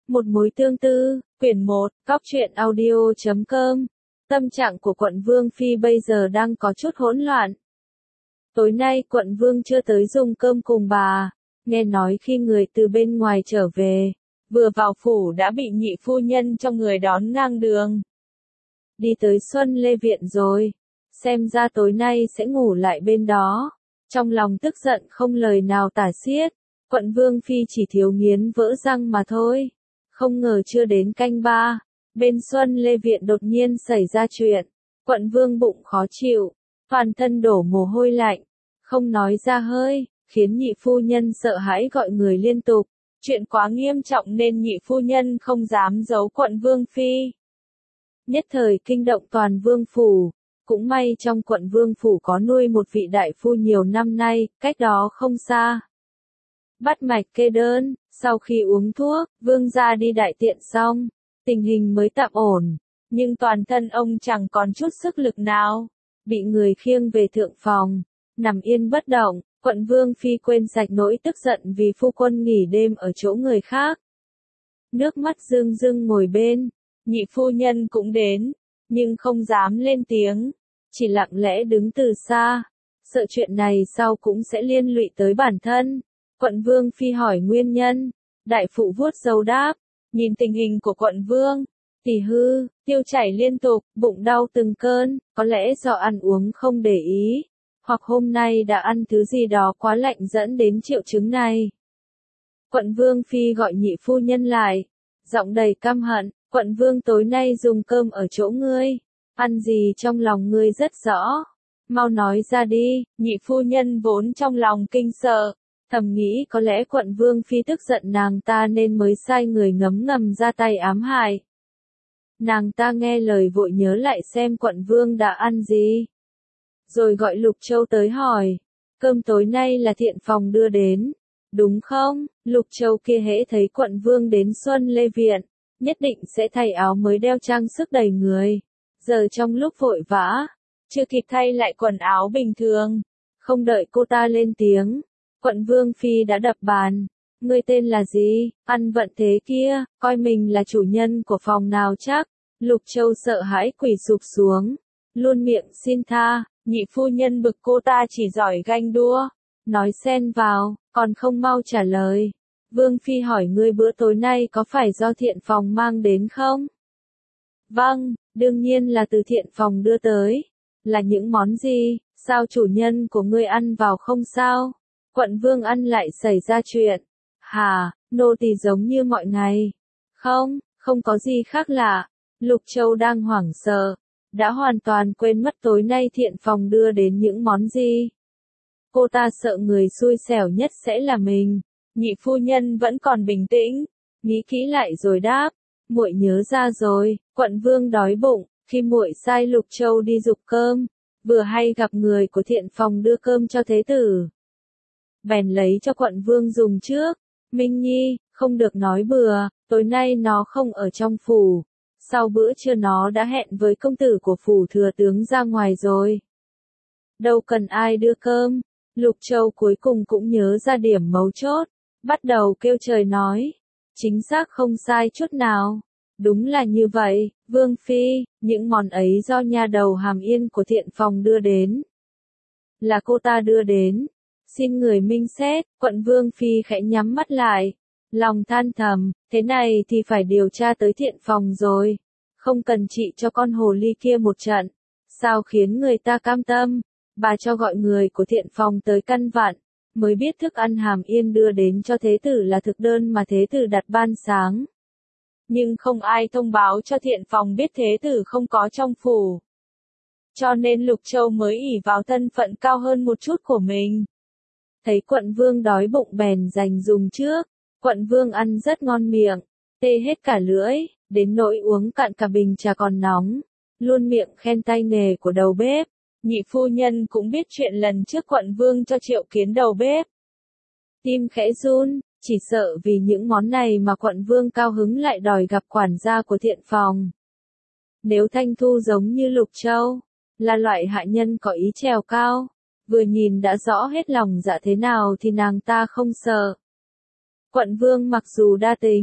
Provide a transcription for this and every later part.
Một mối tương tư, quyển 1, Cóc truyện audio.com. Tâm trạng của quận Vương Phi bây giờ đang có chút hỗn loạn. Tối nay quận Vương chưa tới dùng cơm cùng bà, nghe nói khi người từ bên ngoài trở về, vừa vào phủ đã bị nhị phu nhân trong người đón ngang đường. Đi tới Xuân Lê Viện rồi, xem ra tối nay sẽ ngủ lại bên đó. Trong lòng tức giận không lời nào tả xiết, quận Vương Phi chỉ thiếu nghiến vỡ răng mà thôi. Không ngờ chưa đến canh 3, bên Xuân Lê Viện đột nhiên xảy ra chuyện. Quận Vương bụng khó chịu, toàn thân đổ mồ hôi lạnh, không nói ra hơi, khiến nhị phu nhân sợ hãi gọi người liên tục. Chuyện quá nghiêm trọng nên nhị phu nhân không dám giấu quận Vương Phi. Nhất thời kinh động toàn Vương Phủ. Cũng may trong quận Vương Phủ có nuôi một vị đại phu nhiều năm nay, cách đó không xa. Bắt mạch kê đơn, sau khi uống thuốc, Vương gia đi đại tiện xong, tình hình mới tạm ổn, nhưng toàn thân ông chẳng còn chút sức lực nào, bị người khiêng về thượng phòng, nằm yên bất động. Quận Vương Phi quên sạch nỗi tức giận vì phu quân nghỉ đêm ở chỗ người khác. Nước mắt rưng rưng ngồi bên, nhị phu nhân cũng đến, nhưng không dám lên tiếng, chỉ lặng lẽ đứng từ xa, sợ chuyện này sau cũng sẽ liên lụy tới bản thân. Quận Vương Phi hỏi nguyên nhân, đại phụ vuốt râu đáp, nhìn tình hình của quận Vương, tỳ hư, tiêu chảy liên tục, bụng đau từng cơn, có lẽ do ăn uống không để ý, hoặc hôm nay đã ăn thứ gì đó quá lạnh dẫn đến triệu chứng này. Quận Vương Phi gọi nhị phu nhân lại, giọng đầy căm hận, quận Vương tối nay dùng cơm ở chỗ ngươi, ăn gì trong lòng ngươi rất rõ, mau nói ra đi. Nhị phu nhân vốn trong lòng kinh sợ, thầm nghĩ có lẽ quận Vương Phi tức giận nàng ta nên mới sai người ngấm ngầm ra tay ám hại. Nàng ta nghe lời vội nhớ lại xem quận Vương đã ăn gì. Rồi gọi Lục Châu tới hỏi, cơm tối nay là Thiện Phòng đưa đến, đúng không? Lục Châu kia hễ thấy quận Vương đến Xuân Lê Viện, nhất định sẽ thay áo mới đeo trang sức đầy người. Giờ trong lúc vội vã, chưa kịp thay lại quần áo bình thường, không đợi cô ta lên tiếng, quận Vương Phi đã đập bàn. Ngươi tên là gì? Ăn vận thế kia, coi mình là chủ nhân của phòng nào chắc? Lục Châu sợ hãi quỳ sụp xuống, luôn miệng xin tha. Nhị phu nhân bực cô ta chỉ giỏi ganh đua, nói xen vào, còn không mau trả lời. Vương Phi hỏi ngươi bữa tối nay có phải do Thiện Phòng mang đến không? Vâng, đương nhiên là từ Thiện Phòng đưa tới. Là những món gì, sao chủ nhân của ngươi ăn vào không sao? Quận Vương ăn lại xảy ra chuyện. Hà, nô tỳ giống như mọi ngày. Không, không có gì khác lạ. Lục Châu đang hoảng sợ, đã hoàn toàn quên mất tối nay Thiện Phòng đưa đến những món gì. Cô ta sợ người xui xẻo nhất sẽ là mình. Nhị phu nhân vẫn còn bình tĩnh, nghĩ kỹ lại rồi đáp, muội nhớ ra rồi, quận Vương đói bụng, khi muội sai Lục Châu đi giục cơm, vừa hay gặp người của Thiện Phòng đưa cơm cho thế tử. Bèn lấy cho quận Vương dùng trước. Minh Nhi, không được nói bừa, tối nay nó không ở trong phủ. Sau bữa trưa nó đã hẹn với công tử của phủ thừa tướng ra ngoài rồi. Đâu cần ai đưa cơm. Lục Châu cuối cùng cũng nhớ ra điểm mấu chốt, bắt đầu kêu trời nói. Chính xác không sai chút nào. Đúng là như vậy, Vương Phi, những món ấy do nha đầu Hàm Yên của Thiện Phòng đưa đến. Là cô ta đưa đến. Xin người minh xét. Quận Vương Phi khẽ nhắm mắt lại, lòng than thầm, thế này thì phải điều tra tới Thiện Phòng rồi. Không cần trị cho con hồ ly kia một trận. Sao khiến người ta cam tâm? Bà cho gọi người của Thiện Phòng tới căn vặn, mới biết thức ăn Hàm Yên đưa đến cho thế tử là thực đơn mà thế tử đặt ban sáng. Nhưng không ai thông báo cho Thiện Phòng biết thế tử không có trong phủ. Cho nên Lục Châu mới ỷ vào thân phận cao hơn một chút của mình. Thấy quận Vương đói bụng bèn dành dùng trước. Quận Vương ăn rất ngon miệng, tê hết cả lưỡi, đến nỗi uống cạn cả bình trà còn nóng, luôn miệng khen tay nghề của đầu bếp. Nhị phu nhân cũng biết chuyện lần trước quận Vương cho Triệu Kiến đầu bếp. Tim khẽ run, chỉ sợ vì những món này mà quận Vương cao hứng lại đòi gặp quản gia của Thiện Phòng. Nếu Thanh Thu giống như Lục Châu, là loại hạ nhân có ý trèo cao, vừa nhìn đã rõ hết lòng dạ thế nào thì nàng ta không sợ. Quận Vương mặc dù đa tình,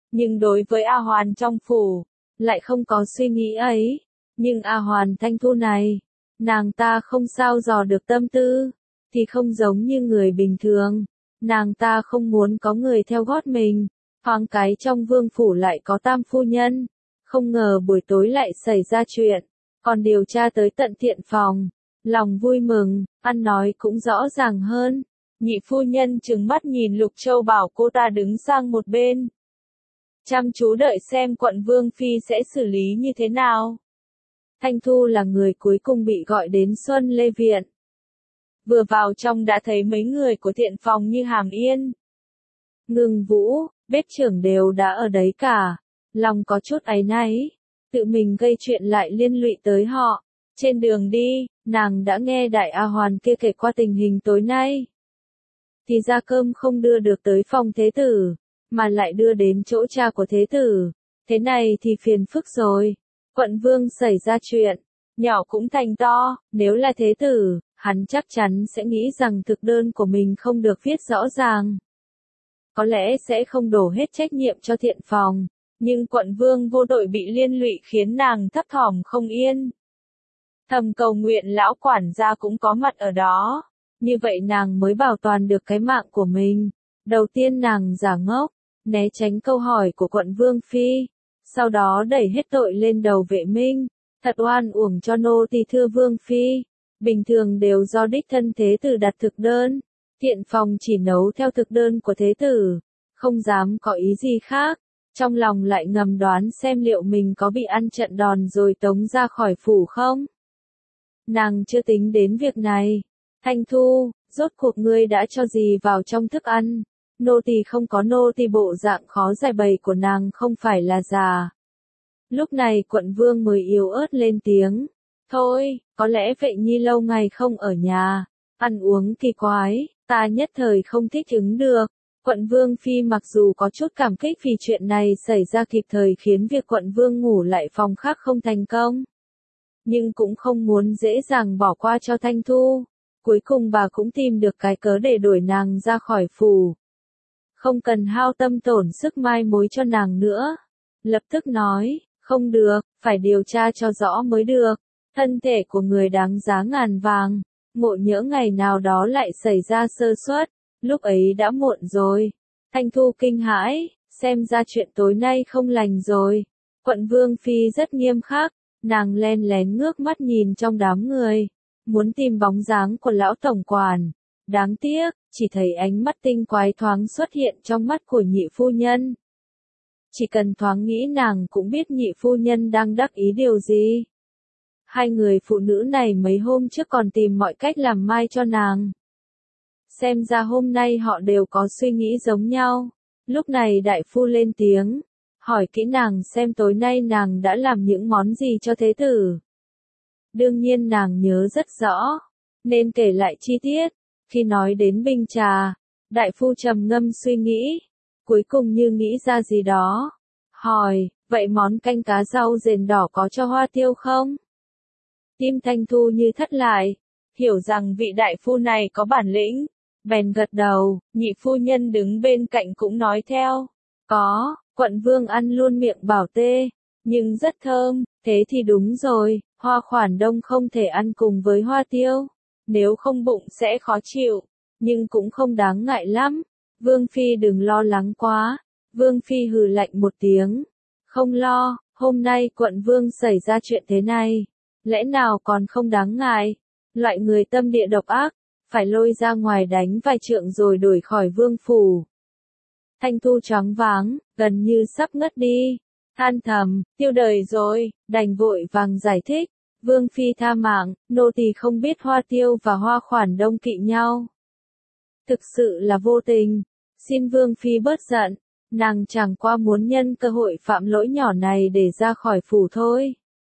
Nhưng đối với A Hoàn trong phủ, lại không có suy nghĩ ấy. Nhưng A Hoàn Thanh Thu này, nàng ta không sao dò được tâm tư, thì không giống như người bình thường. Nàng ta không muốn có người theo gót mình, thoáng cái trong vương phủ lại có tam phu nhân. Không ngờ buổi tối lại xảy ra chuyện, còn điều tra tới tận thiện phòng. Lòng vui mừng, ăn nói cũng rõ ràng hơn. Nhị phu nhân trừng mắt nhìn Lục Châu bảo cô ta đứng sang một bên. Chăm chú đợi xem quận Vương Phi sẽ xử lý như thế nào. Thanh Thu là người cuối cùng bị gọi đến Xuân Lê Viện. Vừa vào trong đã thấy mấy người của thiện phòng như Hàm Yên, Ngưng Vũ, bếp trưởng đều đã ở đấy cả. Lòng có chút áy náy, tự mình gây chuyện lại liên lụy tới họ. Trên đường đi, nàng đã nghe Đại A Hoàn kia kể qua tình hình tối nay. Thì ra cơm không đưa được tới phòng thế tử, mà lại đưa đến chỗ cha của thế tử. Thế này thì phiền phức rồi. Quận Vương xảy ra chuyện, nhỏ cũng thành to, nếu là thế tử, hắn chắc chắn sẽ nghĩ rằng thực đơn của mình không được viết rõ ràng. Có lẽ sẽ không đổ hết trách nhiệm cho thiện phòng, nhưng quận Vương vô tội bị liên lụy khiến nàng thấp thỏm không yên. Thầm cầu nguyện lão quản gia cũng có mặt ở đó, như vậy nàng mới bảo toàn được cái mạng của mình. Đầu tiên nàng giả ngốc, né tránh câu hỏi của quận Vương Phi, sau đó đẩy hết tội lên đầu Vệ Minh, thật oan uổng cho nô tỳ thưa Vương Phi, bình thường đều do đích thân thế tử đặt thực đơn, thiện phòng chỉ nấu theo thực đơn của thế tử, không dám có ý gì khác, trong lòng lại ngầm đoán xem liệu mình có bị ăn trận đòn rồi tống ra khỏi phủ không. Nàng chưa tính đến việc này. Thanh Thu, rốt cuộc ngươi đã cho gì vào trong thức ăn? Nô tỳ không có nô tỳ bộ dạng khó giải bày của nàng không phải là già. Lúc này quận Vương mới yếu ớt lên tiếng. Thôi, có lẽ Vệ Nhi lâu ngày không ở nhà, ăn uống kỳ quái, ta nhất thời không thích ứng được. Quận Vương Phi mặc dù có chút cảm kích vì chuyện này xảy ra kịp thời khiến việc quận Vương ngủ lại phòng khác không thành công. Nhưng cũng không muốn dễ dàng bỏ qua cho Thanh Thu. Cuối cùng bà cũng tìm được cái cớ để đuổi nàng ra khỏi phủ. Không cần hao tâm tổn sức mai mối cho nàng nữa. Lập tức nói, không được, phải điều tra cho rõ mới được. Thân thể của người đáng giá ngàn vàng. Ngộ nhỡ ngày nào đó lại xảy ra sơ suất, lúc ấy đã muộn rồi. Thanh Thu kinh hãi, xem ra chuyện tối nay không lành rồi. Quận Vương Phi rất nghiêm khắc, nàng len lén ngước mắt nhìn trong đám người, muốn tìm bóng dáng của lão tổng quản. Đáng tiếc, chỉ thấy ánh mắt tinh quái thoáng xuất hiện trong mắt của nhị phu nhân. Chỉ cần thoáng nghĩ nàng cũng biết nhị phu nhân đang đắc ý điều gì. Hai người phụ nữ này mấy hôm trước còn tìm mọi cách làm mai cho nàng. Xem ra hôm nay họ đều có suy nghĩ giống nhau. Lúc này đại phu lên tiếng, hỏi kỹ nàng xem tối nay nàng đã làm những món gì cho thế tử. Đương nhiên nàng nhớ rất rõ, nên kể lại chi tiết. Khi nói đến binh trà, đại phu trầm ngâm suy nghĩ, cuối cùng như nghĩ ra gì đó. Hỏi, vậy món canh cá rau rền đỏ có cho Hoa Tiêu không? Tim Thanh Thu như thắt lại, hiểu rằng vị đại phu này có bản lĩnh, bèn gật đầu, nhị phu nhân đứng bên cạnh cũng nói theo. Có, quận Vương ăn luôn miệng bảo tê, nhưng rất thơm, thế thì đúng rồi, Hoa Khoản Đông không thể ăn cùng với Hoa Tiêu, nếu không bụng sẽ khó chịu, nhưng cũng không đáng ngại lắm. Vương Phi đừng lo lắng quá. Vương Phi hừ lạnh một tiếng. Không lo, hôm nay quận Vương xảy ra chuyện thế này, lẽ nào còn không đáng ngại? Loại người tâm địa độc ác, phải lôi ra ngoài đánh vài trượng rồi đuổi khỏi vương phủ. Thanh Thu choáng váng, gần như sắp ngất đi. Than thầm, tiêu đời rồi, đành vội vàng giải thích. Vương Phi tha mạng, nô tỳ không biết Hoa Tiêu và Hoa Khoản Đông kỵ nhau. Thực sự là vô tình, xin Vương Phi bớt giận, nàng chẳng qua muốn nhân cơ hội phạm lỗi nhỏ này để ra khỏi phủ thôi.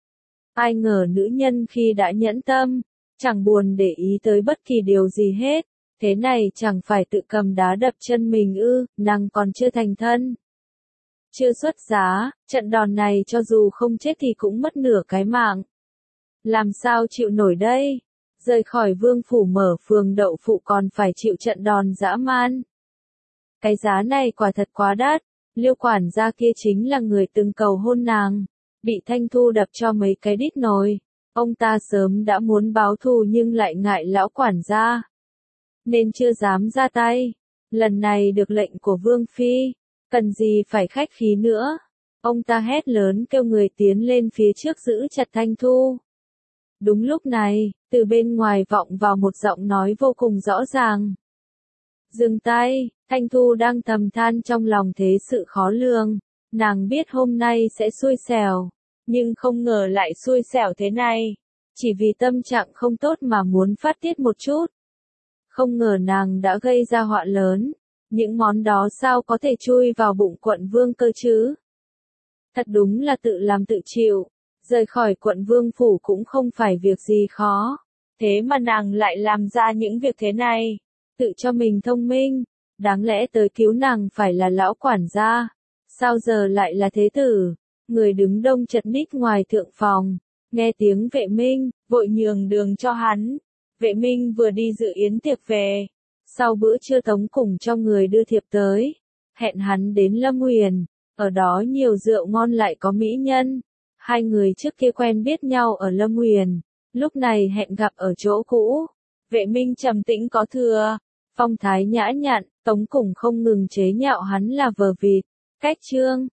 Ai ngờ nữ nhân khi đã nhẫn tâm, chẳng buồn để ý tới bất kỳ điều gì hết, thế này chẳng phải tự cầm đá đập chân mình ư, nàng còn chưa thành thân. Chưa xuất giá, trận đòn này cho dù không chết thì cũng mất nửa cái mạng. Làm sao chịu nổi đây? Rời khỏi vương phủ mở phường đậu phụ còn phải chịu trận đòn dã man. Cái giá này quả thật quá đắt, Liêu quản gia kia chính là người từng cầu hôn nàng, bị Thanh Thu đập cho mấy cái đít nồi. Ông ta sớm đã muốn báo thù nhưng lại ngại lão quản gia, nên chưa dám ra tay. Lần này được lệnh của Vương Phi, cần gì phải khách khí nữa. Ông ta hét lớn kêu người tiến lên phía trước giữ chặt Thanh Thu. Đúng lúc này, từ bên ngoài vọng vào một giọng nói vô cùng rõ ràng. Dừng tay, Thanh Thu đang thầm than trong lòng thế sự khó lường. Nàng biết hôm nay sẽ xui xẻo, nhưng không ngờ lại xui xẻo thế này. Chỉ vì tâm trạng không tốt mà muốn phát tiết một chút. Không ngờ nàng đã gây ra họa lớn. Những món đó sao có thể chui vào bụng quận vương cơ chứ? Thật đúng là tự làm tự chịu. Rời khỏi quận vương phủ cũng không phải việc gì khó. Thế mà nàng lại làm ra những việc thế này. Tự cho mình thông minh. Đáng lẽ tới cứu nàng phải là lão quản gia. Sao giờ lại là thế tử? Người đứng đông chật ních ngoài thượng phòng. Nghe tiếng vệ minh, vội nhường đường cho hắn. Vệ minh vừa đi dự yến tiệc về. Sau bữa trưa Tống cùng cho người đưa thiệp tới. Hẹn hắn đến Lâm Huyền. Ở đó nhiều rượu ngon lại có mỹ nhân. Hai người trước kia quen biết nhau ở Lâm Huyền. Lúc này hẹn gặp ở chỗ cũ. Vệ minh trầm tĩnh có thừa. Phong thái nhã nhặn, Tống cùng không ngừng chế nhạo hắn là vờ vịt. Cách trương.